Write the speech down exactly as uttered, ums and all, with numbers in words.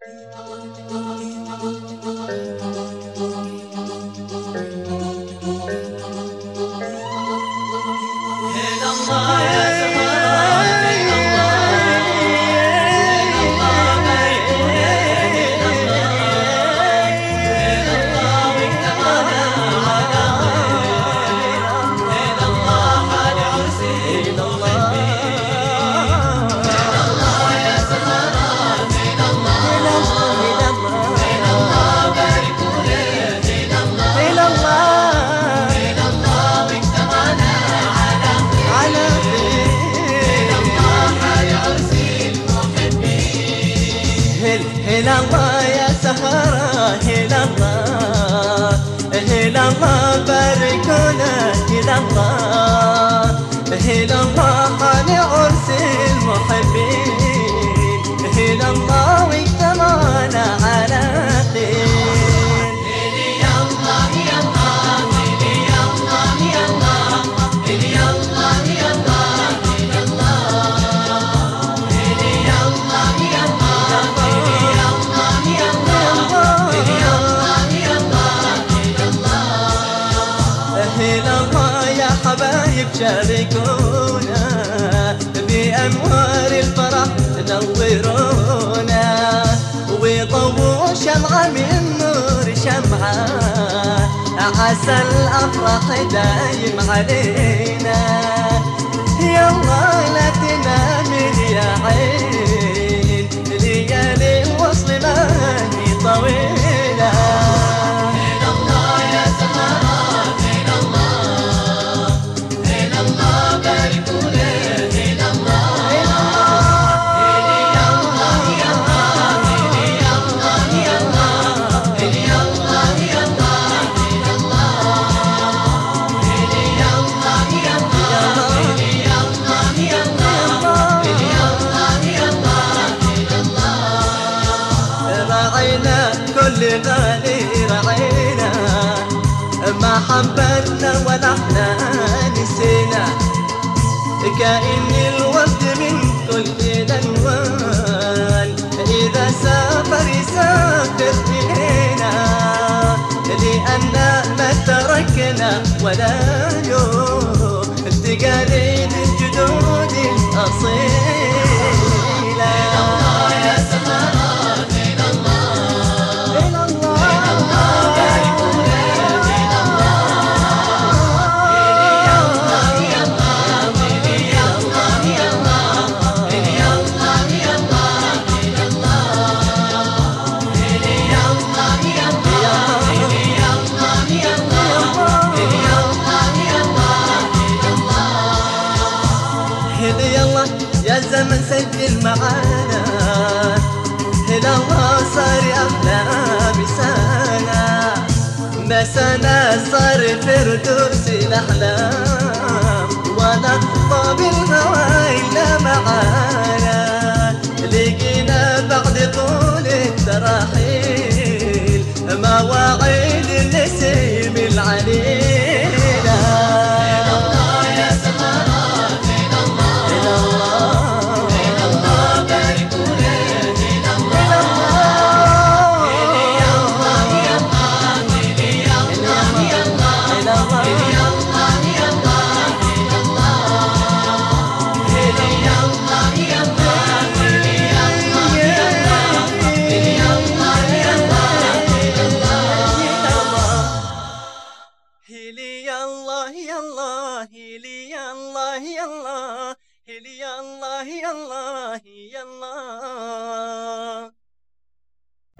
هلا الله يا سهرة، هلا الله، هلا الله باركونا، هلا الله، هلا الله حال عرس المحبين، هلا الله واجتمعنا على خير. شاركونا بأنوار الفرح، نورونا وضووا شمعة من نور شمعة، عسى الأفراح دايم علينا. يلا لا تنام يا عين، ليالي الوصل ما هي طويلة. كل غالي رعينا، ما حبتنا ولا احنا نسينا، كأن الورد من كل الألوان إذا سافر يسافر إلينا، لأن ما تركنا ولا يوم تقاليد الجدود الأصيلة. يا زمن سجل معانا، هلا الله صار أحلى بسانا، مسانا صار فردوس الأحلام، ولا طاب الهوى إلا معانا، لقينا بعد طول التراحيل مواعيد النسيم العليلة. الله يا الله،